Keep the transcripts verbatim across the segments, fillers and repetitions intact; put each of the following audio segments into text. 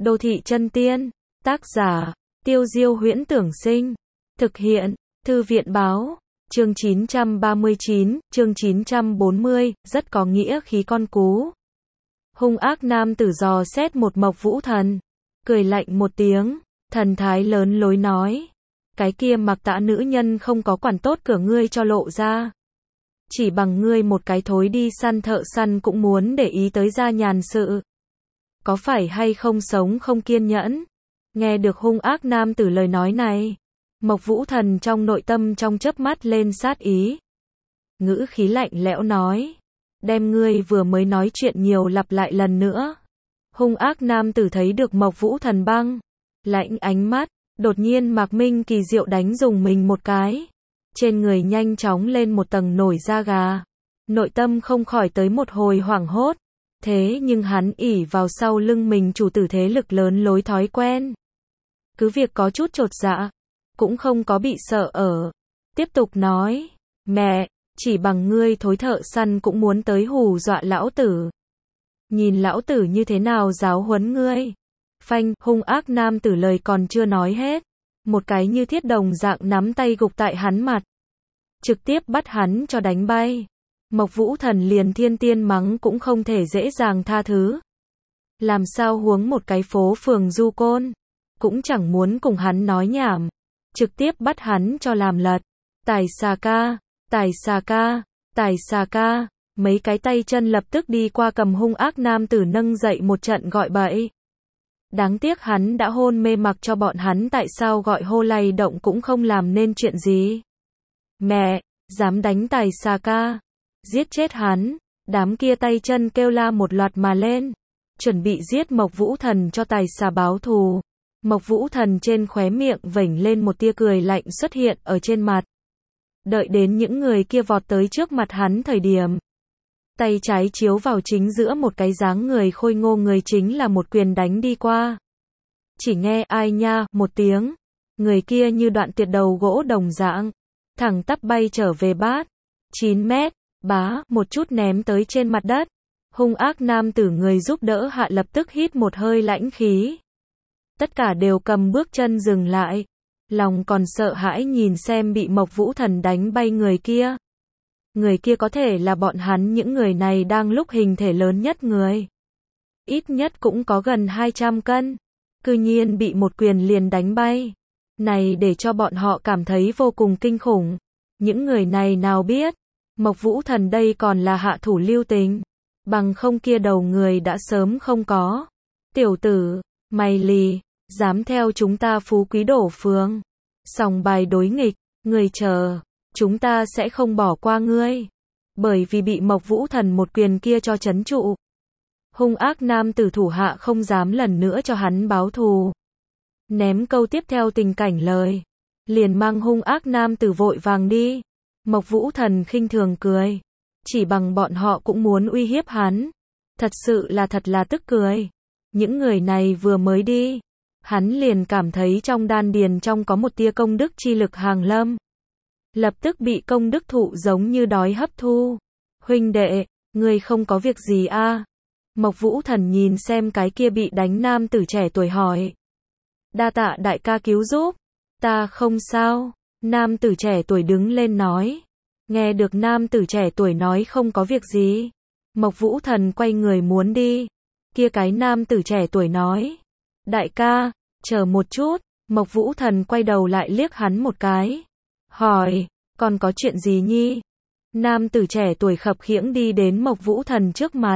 Đô thị chân tiên, tác giả, Tiêu Diêu Huyễn Tưởng Sinh, thực hiện, Thư viện Báo, chương chín trăm ba mươi chín, chương chín trăm bốn mươi, rất có nghĩa khí con cú. Hung ác nam tử dò xét một Mộc Vũ Thần, cười lạnh một tiếng, thần thái lớn lối nói, cái kia mặc tã nữ nhân không có quản tốt cửa ngươi cho lộ ra. Chỉ bằng ngươi một cái thối đi săn thợ săn cũng muốn để ý tới gia nhàn sự. Có phải hay không sống không kiên nhẫn? Nghe được hung ác nam tử lời nói này, Mộc Vũ Thần trong nội tâm trong chớp mắt lên sát ý. Ngữ khí lạnh lẽo nói, đem ngươi vừa mới nói chuyện nhiều lặp lại lần nữa. Hung ác nam tử thấy được Mộc Vũ Thần băng lạnh ánh mắt, đột nhiên Mạc Minh kỳ diệu đánh dùng mình một cái. Trên người nhanh chóng lên một tầng nổi da gà. Nội tâm không khỏi tới một hồi hoảng hốt. Thế nhưng hắn ỷ vào sau lưng mình chủ tử thế lực lớn lối thói quen. Cứ việc có chút chột dạ, cũng không có bị sợ ở. Tiếp tục nói, mẹ, chỉ bằng ngươi thối thợ săn cũng muốn tới hù dọa lão tử. Nhìn lão tử như thế nào giáo huấn ngươi. Phanh, hung ác nam tử lời còn chưa nói hết. Một cái như thiết đồng dạng nắm tay gục tại hắn mặt. Trực tiếp bắt hắn cho đánh bay. Mộc Vũ Thần liền thiên tiên mắng cũng không thể dễ dàng tha thứ. Làm sao huống một cái phố phường du côn. Cũng chẳng muốn cùng hắn nói nhảm. Trực tiếp bắt hắn cho làm lật. Tài xà ca, tài xà ca, tài xà ca. Mấy cái tay chân lập tức đi qua cầm hung ác nam tử nâng dậy một trận gọi bậy. Đáng tiếc hắn đã hôn mê mặc cho bọn hắn tại sao gọi hô lay động cũng không làm nên chuyện gì. Mẹ, dám đánh tài xà ca. Giết chết hắn. Đám kia tay chân kêu la một loạt mà lên. Chuẩn bị giết Mộc Vũ Thần cho tài xà báo thù. Mộc Vũ Thần trên khóe miệng vểnh lên một tia cười lạnh xuất hiện ở trên mặt. Đợi đến những người kia vọt tới trước mặt hắn thời điểm. Tay trái chiếu vào chính giữa một cái dáng người khôi ngô người chính là một quyền đánh đi qua. Chỉ nghe ai nha, một tiếng. Người kia như đoạn tuyệt đầu gỗ đồng dạng. Thẳng tắp bay trở về bát. chín mét, bá, một chút ném tới trên mặt đất. Hung ác nam tử người giúp đỡ hạ lập tức hít một hơi lãnh khí. Tất cả đều cầm bước chân dừng lại. Lòng còn sợ hãi nhìn xem bị Mộc Vũ Thần đánh bay người kia. Người kia có thể là bọn hắn những người này đang lúc hình thể lớn nhất người. Ít nhất cũng có gần hai trăm cân. Cư nhiên bị một quyền liền đánh bay. Này để cho bọn họ cảm thấy vô cùng kinh khủng. Những người này nào biết. Mộc Vũ Thần đây còn là hạ thủ lưu tình. Bằng không kia đầu người đã sớm không có. Tiểu tử, mày lì, dám theo chúng ta Phú Quý Đổ Phường. Sòng bài đối nghịch, người chờ. Chúng ta sẽ không bỏ qua ngươi. Bởi vì bị Mộc Vũ Thần một quyền kia cho trấn trụ. Hung ác nam tử thủ hạ không dám lần nữa cho hắn báo thù. Ném câu tiếp theo tình cảnh lời. Liền mang hung ác nam tử vội vàng đi. Mộc Vũ Thần khinh thường cười. Chỉ bằng bọn họ cũng muốn uy hiếp hắn. Thật sự là thật là tức cười. Những người này vừa mới đi. Hắn liền cảm thấy trong đan điền trong có một tia công đức chi lực hàng lâm. Lập tức bị công đức thụ giống như đói hấp thu. Huynh đệ, ngươi không có việc gì a? À? Mộc Vũ Thần nhìn xem cái kia bị đánh nam tử trẻ tuổi hỏi. Đa tạ đại ca cứu giúp. Ta không sao. Nam tử trẻ tuổi đứng lên nói. Nghe được nam tử trẻ tuổi nói không có việc gì. Mộc Vũ Thần quay người muốn đi. Kia cái nam tử trẻ tuổi nói. Đại ca, chờ một chút. Mộc Vũ Thần quay đầu lại liếc hắn một cái. Hỏi, còn có chuyện gì nhi? Nam tử trẻ tuổi khập khiễng đi đến Mộc Vũ Thần trước mặt.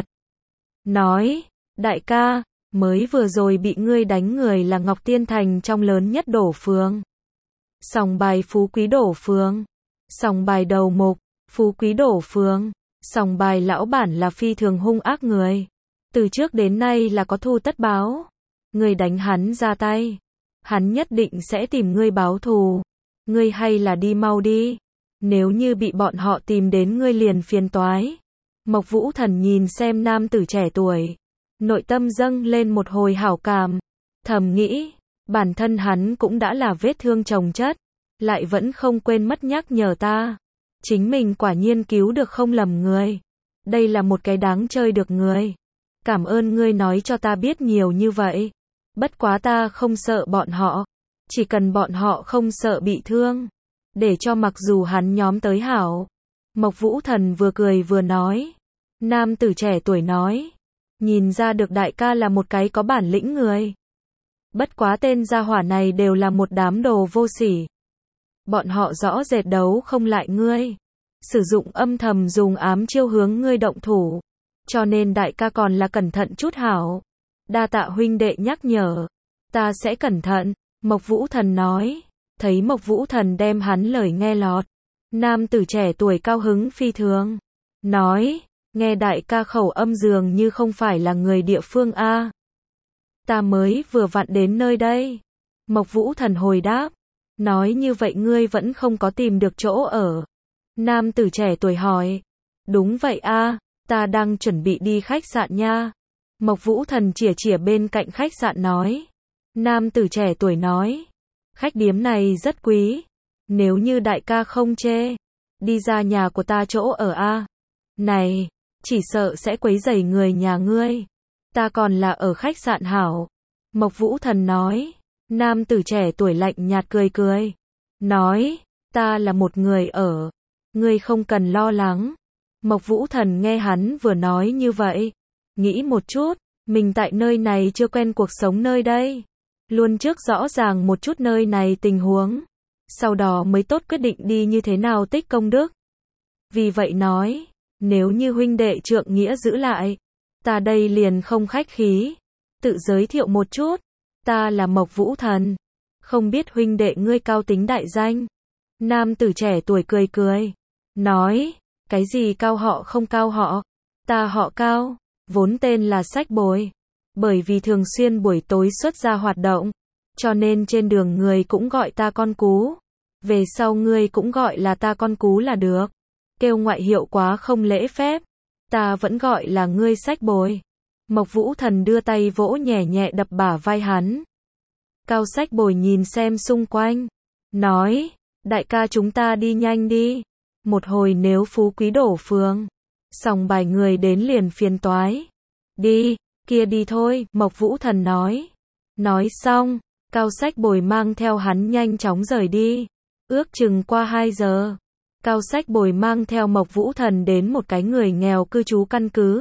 Nói, đại ca, mới vừa rồi bị ngươi đánh người là Ngọc Tiên Thành trong lớn nhất đổ phường. Sòng bài Phú Quý Đổ Phường. Sòng bài đầu mục, Phú Quý Đổ Phường. Sòng bài lão bản là phi thường hung ác người. Từ trước đến nay là có thù tất báo. Ngươi đánh hắn ra tay. Hắn nhất định sẽ tìm ngươi báo thù. Ngươi hay là đi mau đi. Nếu như bị bọn họ tìm đến ngươi liền phiền toái. Mộc Vũ Thần nhìn xem nam tử trẻ tuổi. Nội tâm dâng lên một hồi hảo cảm. Thầm nghĩ, bản thân hắn cũng đã là vết thương chồng chất. Lại vẫn không quên mất nhắc nhở ta. Chính mình quả nhiên cứu được không lầm người. Đây là một cái đáng chơi được người. Cảm ơn ngươi nói cho ta biết nhiều như vậy. Bất quá ta không sợ bọn họ. Chỉ cần bọn họ không sợ bị thương. Để cho mặc dù hắn nhóm tới hảo. Mộc Vũ Thần vừa cười vừa nói. Nam tử trẻ tuổi nói. Nhìn ra được đại ca là một cái có bản lĩnh người. Bất quá tên gia hỏa này đều là một đám đồ vô sỉ. Bọn họ rõ rệt đấu không lại ngươi. Sử dụng âm thầm dùng ám chiêu hướng ngươi động thủ. Cho nên đại ca còn là cẩn thận chút hảo. Đa tạ huynh đệ nhắc nhở. Ta sẽ cẩn thận. Mộc Vũ Thần nói. Thấy Mộc Vũ Thần đem hắn lời nghe lọt. Nam tử trẻ tuổi cao hứng phi thường. Nói. Nghe đại ca khẩu âm dường như không phải là người địa phương a. Ta mới vừa vặn đến nơi đây. Mộc Vũ Thần hồi đáp. Nói như vậy ngươi vẫn không có tìm được chỗ ở. Nam tử trẻ tuổi hỏi. Đúng vậy a, ta đang chuẩn bị đi khách sạn nha. Mộc Vũ Thần chìa chìa bên cạnh khách sạn nói. Nam tử trẻ tuổi nói. Khách điếm này rất quý. Nếu như đại ca không chê. Đi ra nhà của ta chỗ ở a. Này, chỉ sợ sẽ quấy rầy người nhà ngươi. Ta còn là ở khách sạn hảo. Mộc Vũ Thần nói. Nam tử trẻ tuổi lạnh nhạt cười cười. Nói. Ta là một người ở. Ngươi không cần lo lắng. Mộc Vũ Thần nghe hắn vừa nói như vậy. Nghĩ một chút. Mình tại nơi này chưa quen cuộc sống nơi đây. Luôn trước rõ ràng một chút nơi này tình huống. Sau đó mới tốt quyết định đi như thế nào tích công đức. Vì vậy nói. Nếu như huynh đệ trượng nghĩa giữ lại. Ta đây liền không khách khí. Tự giới thiệu một chút. Ta là Mộc Vũ Thần. Không biết huynh đệ ngươi cao tính đại danh. Nam tử trẻ tuổi cười cười. Nói. Cái gì cao họ không cao họ. Ta họ Cao. Vốn tên là Sách Bồi. Bởi vì thường xuyên buổi tối xuất ra hoạt động. Cho nên trên đường người cũng gọi ta con cú. Về sau ngươi cũng gọi là ta con cú là được. Kêu ngoại hiệu quá không lễ phép. Ta vẫn gọi là ngươi Sách Bồi. Mộc Vũ Thần đưa tay vỗ nhẹ nhẹ đập bả vai hắn. Cao Sách Bồi nhìn xem xung quanh. Nói. Đại ca chúng ta đi nhanh đi. Một hồi nếu phú quý đổ phường. Sòng bài người đến liền phiền toái. Đi. Kia đi thôi. Mộc Vũ Thần nói. Nói xong. Cao Sách Bồi mang theo hắn nhanh chóng rời đi. Ước chừng qua hai giờ. Cao Sách Bồi mang theo Mộc Vũ Thần đến một cái người nghèo cư trú căn cứ.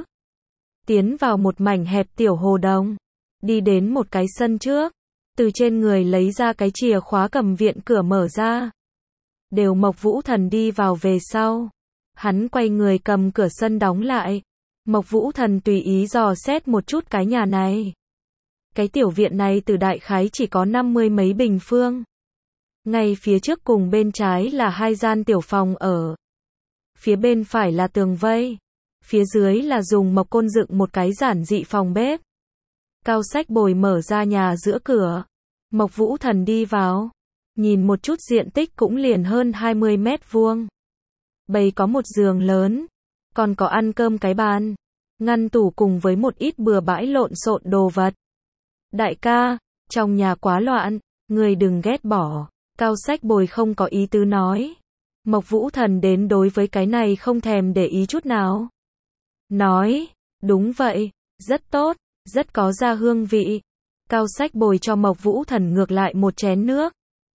Tiến vào một mảnh hẹp tiểu hồ đồng. Đi đến một cái sân trước. Từ trên người lấy ra cái chìa khóa cầm viện cửa mở ra. Đều Mộc Vũ Thần đi vào về sau. Hắn quay người cầm cửa sân đóng lại. Mộc Vũ Thần tùy ý dò xét một chút cái nhà này. Cái tiểu viện này từ đại khái chỉ có năm mươi mấy bình phương. Ngay phía trước cùng bên trái là hai gian tiểu phòng ở. Phía bên phải là tường vây. Phía dưới là dùng mộc côn dựng một cái giản dị phòng bếp. Cao Sách Bồi mở ra nhà giữa cửa. Mộc Vũ Thần đi vào. Nhìn một chút diện tích cũng liền hơn hai mươi mét vuông. Bày có một giường lớn. Còn có ăn cơm cái bàn. Ngăn tủ cùng với một ít bừa bãi lộn xộn đồ vật. Đại ca, trong nhà quá loạn, người đừng ghét bỏ. Cao Sách Bồi không có ý tứ nói. Mộc Vũ Thần đến đối với cái này không thèm để ý chút nào. Nói, đúng vậy, rất tốt, rất có ra hương vị. Cao Sách Bồi cho Mộc Vũ Thần ngược lại một chén nước.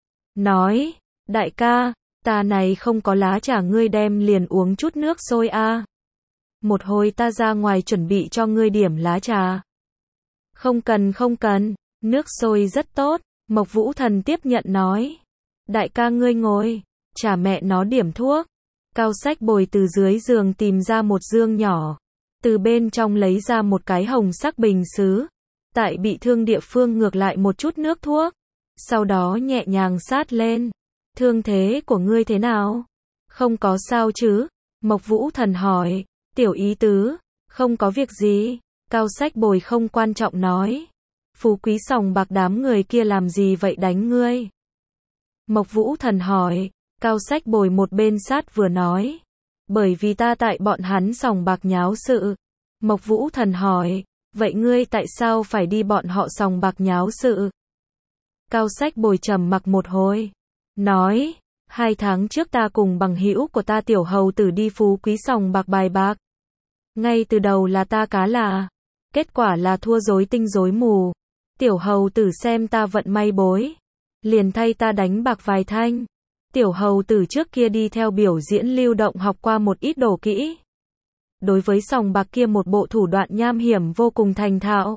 Nói, đại ca, ta này không có lá trà ngươi đem liền uống chút nước sôi a. Một hồi ta ra ngoài chuẩn bị cho ngươi điểm lá trà. Không cần không cần, nước sôi rất tốt. Mộc Vũ Thần tiếp nhận nói. Đại ca ngươi ngồi, trả mẹ nó điểm thuốc. Cao Sách Bồi từ dưới giường tìm ra một dương nhỏ. Từ bên trong lấy ra một cái hồng sắc bình sứ. Tại bị thương địa phương ngược lại một chút nước thuốc. Sau đó nhẹ nhàng sát lên. Thương thế của ngươi thế nào? Không có sao chứ? Mộc Vũ Thần hỏi. Tiểu ý tứ, không có việc gì. Cao Sách Bồi không quan trọng nói. Phú quý sòng bạc đám người kia làm gì vậy đánh ngươi? Mộc Vũ Thần hỏi. Cao Sách Bồi một bên sát vừa nói. Bởi vì ta tại bọn hắn sòng bạc nháo sự. Mộc Vũ Thần hỏi. Vậy ngươi tại sao phải đi bọn họ sòng bạc nháo sự? Cao Sách Bồi trầm mặc một hồi. Nói. Hai tháng trước ta cùng bằng hữu của ta tiểu hầu tử đi phú quý sòng bạc bài bạc. Ngay từ đầu là ta cá là. Kết quả là thua rối tinh rối mù. Tiểu hầu tử xem ta vận may bối, liền thay ta đánh bạc vài thanh. Tiểu hầu tử trước kia đi theo biểu diễn lưu động học qua một ít đồ kỹ. Đối với sòng bạc kia một bộ thủ đoạn nham hiểm vô cùng thành thạo.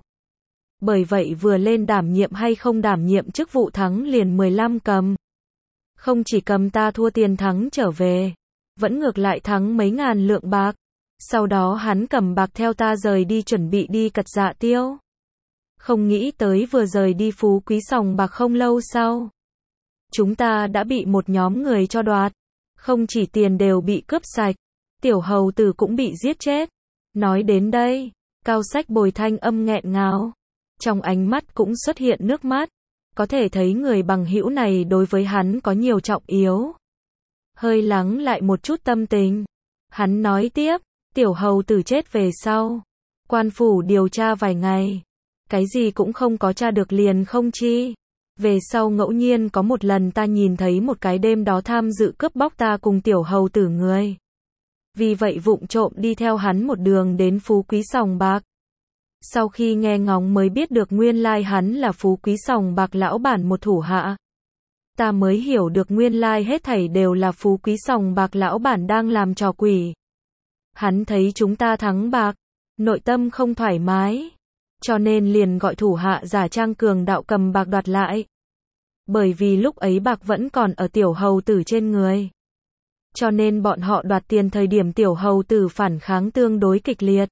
Bởi vậy vừa lên đảm nhiệm hay không đảm nhiệm chức vụ thắng liền mười lăm cầm. Không chỉ cầm ta thua tiền thắng trở về, vẫn ngược lại thắng mấy ngàn lượng bạc. Sau đó hắn cầm bạc theo ta rời đi chuẩn bị đi cật dạ tiêu. Không nghĩ tới vừa rời đi phú quý sòng bạc không lâu sau. Chúng ta đã bị một nhóm người cho đoạt. Không chỉ tiền đều bị cướp sạch, tiểu hầu tử cũng bị giết chết. Nói đến đây, Cao Sách Bồi thanh âm nghẹn ngào. Trong ánh mắt cũng xuất hiện nước mắt. Có thể thấy người bằng hữu này đối với hắn có nhiều trọng yếu. Hơi lắng lại một chút tâm tình. Hắn nói tiếp, tiểu hầu tử chết về sau. Quan phủ điều tra vài ngày. Cái gì cũng không có tra được liền không chi. Về sau ngẫu nhiên có một lần ta nhìn thấy một cái đêm đó tham dự cướp bóc ta cùng tiểu hầu tử người. Vì vậy vụng trộm đi theo hắn một đường đến phú quý sòng bạc. Sau khi nghe ngóng mới biết được nguyên lai hắn là phú quý sòng bạc lão bản một thủ hạ. Ta mới hiểu được nguyên lai hết thảy đều là phú quý sòng bạc lão bản đang làm trò quỷ. Hắn thấy chúng ta thắng bạc, nội tâm không thoải mái. Cho nên liền gọi thủ hạ giả trang cường đạo cầm bạc đoạt lại. Bởi vì lúc ấy bạc vẫn còn ở tiểu hầu tử trên người. Cho nên bọn họ đoạt tiền thời điểm tiểu hầu tử phản kháng tương đối kịch liệt.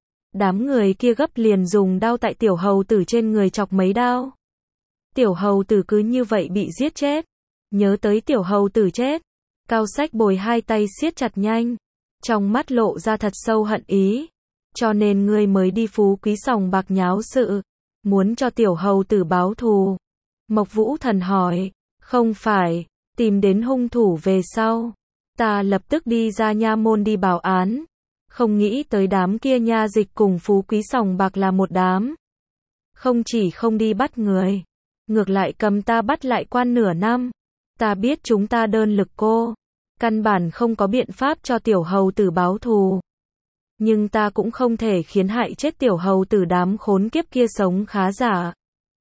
Đám người kia gấp liền dùng đao tại tiểu hầu tử trên người chọc mấy đao. Tiểu hầu tử cứ như vậy bị giết chết. Nhớ tới tiểu hầu tử chết. Cao Sách Bồi hai tay siết chặt nhanh. Trong mắt lộ ra thật sâu hận ý. Cho nên ngươi mới đi phú quý sòng bạc nháo sự. Muốn cho tiểu hầu tử báo thù. Mộc Vũ Thần hỏi. Không phải. Tìm đến hung thủ về sau. Ta lập tức đi ra nha môn đi báo án. Không nghĩ tới đám kia nha dịch cùng phú quý sòng bạc là một đám. Không chỉ không đi bắt người. Ngược lại cầm ta bắt lại quan nửa năm. Ta biết chúng ta đơn lực cô. Căn bản không có biện pháp cho tiểu hầu tử báo thù. Nhưng ta cũng không thể khiến hại chết tiểu hầu tử đám khốn kiếp kia sống khá giả.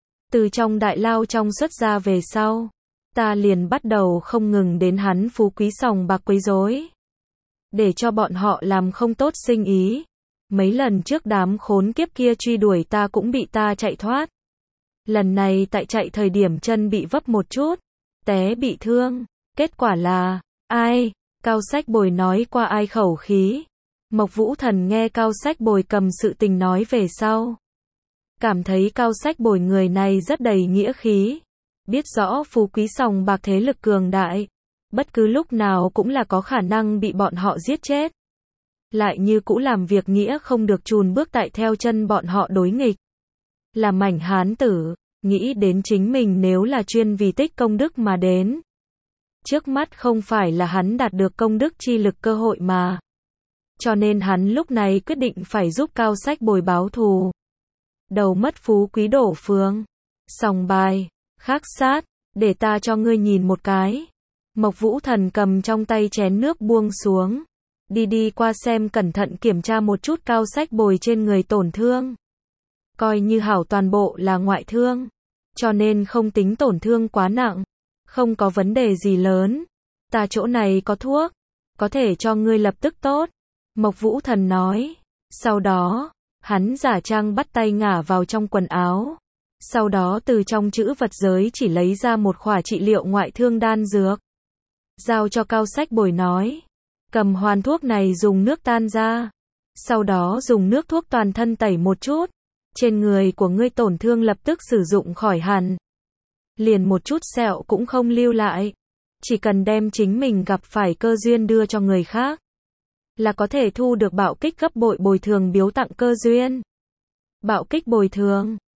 Từ trong đại lao trong xuất ra về sau. Ta liền bắt đầu không ngừng đến hắn phú quý sòng bạc quấy rối. Để cho bọn họ làm không tốt sinh ý. Mấy lần trước đám khốn kiếp kia truy đuổi ta cũng bị ta chạy thoát. Lần này tại chạy thời điểm chân bị vấp một chút. Té bị thương. Kết quả là, ai? Cao Sách Bồi nói qua ai khẩu khí. Mộc Vũ Thần nghe Cao Sách Bồi cầm sự tình nói về sau. Cảm thấy Cao Sách Bồi người này rất đầy nghĩa khí. Biết rõ phú quý sòng bạc thế lực cường đại. Bất cứ lúc nào cũng là có khả năng bị bọn họ giết chết. Lại như cũ làm việc nghĩa không được chùn bước tại theo chân bọn họ đối nghịch. Là mảnh hán tử, nghĩ đến chính mình nếu là chuyên vì tích công đức mà đến. Trước mắt không phải là hắn đạt được công đức chi lực cơ hội mà. Cho nên hắn lúc này quyết định phải giúp Cao Sách Bồi báo thù. Đầu mất phú quý đổ phương. Sòng bài, khắc sát, để ta cho ngươi nhìn một cái. Mộc Vũ Thần cầm trong tay chén nước buông xuống. Đi đi qua xem cẩn thận kiểm tra một chút Cao Sách Bồi trên người tổn thương. Coi như hảo toàn bộ là ngoại thương. Cho nên không tính tổn thương quá nặng. Không có vấn đề gì lớn. Ta chỗ này có thuốc. Có thể cho ngươi lập tức tốt. Mộc Vũ Thần nói. Sau đó, hắn giả trang bắt tay ngả vào trong quần áo. Sau đó từ trong chữ vật giới chỉ lấy ra một khỏa trị liệu ngoại thương đan dược. Giao cho Cao Sách Bồi nói. Cầm hoàn thuốc này dùng nước tan ra. Sau đó dùng nước thuốc toàn thân tẩy một chút. Trên người của ngươi tổn thương lập tức sử dụng khỏi hẳn. Liền một chút sẹo cũng không lưu lại. Chỉ cần đem chính mình gặp phải cơ duyên đưa cho người khác. Là có thể thu được bạo kích gấp bội bồi thường biếu tặng cơ duyên. Bạo kích bồi thường.